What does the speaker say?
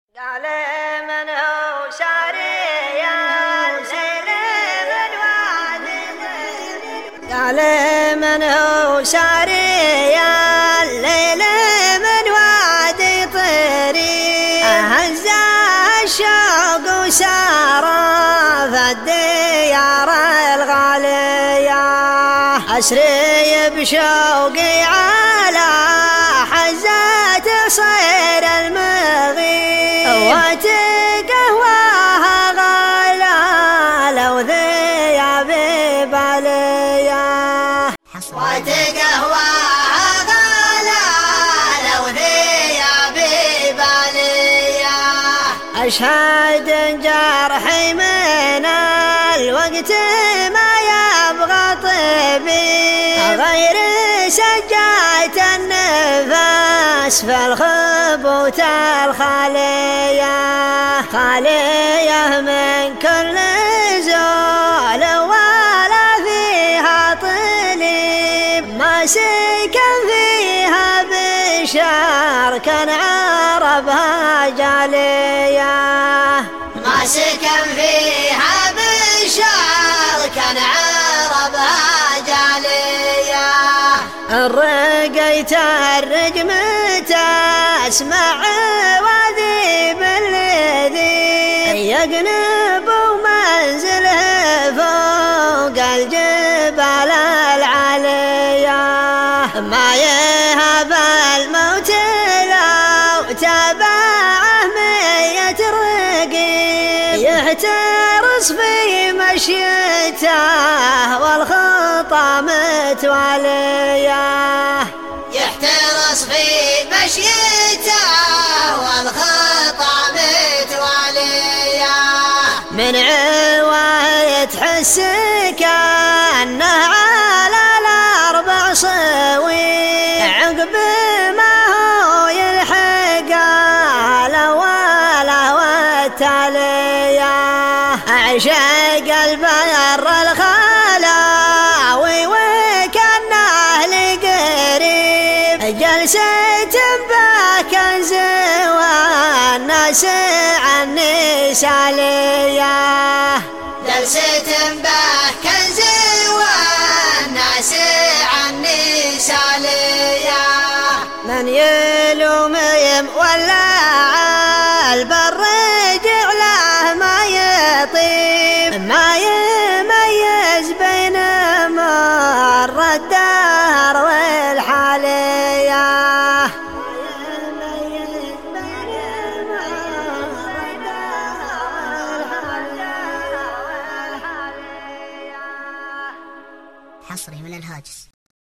قال من هو شاري الليل من وادي قال من هو شاري الليل من وادي طريق هز الشوق وسار في الديار الغالية أسري بشوقي على حزات صير المغيب وتقهواها غلا لو ذيابي بالية وتقهواها غلا لو ذيابي بالية أشهد جرحي من الوقت ما يبغى طبيب غير سجاية النفس في الخبوت الخالية خالية من كل زول ولا فيها طليب ما سكن فيها بشار كان عربها جالية ما سكن فيها بشار كان عربها جالية الرقيت الرجمة اسمع وذيب الذي يقنب ومنزله فوق الجبال العالية ما يهب الموت لو تبعه 100 رقيب يحترس في مشيته والخطى متوالية يحترس في مشيته والخطى متوالية من عواه تحس كأنه على الأربع صوي عقب ما هو يلحق الأول والتالية أعشق البر الخلاوي وكأنه لقريب جلسة بكنز والناس عني سالية جلسة بكنز والناس عني سالية من يلوم ولا البر جعله ما يطيب ما يميز بين مر الدهر والحالية حصري من الهاجس.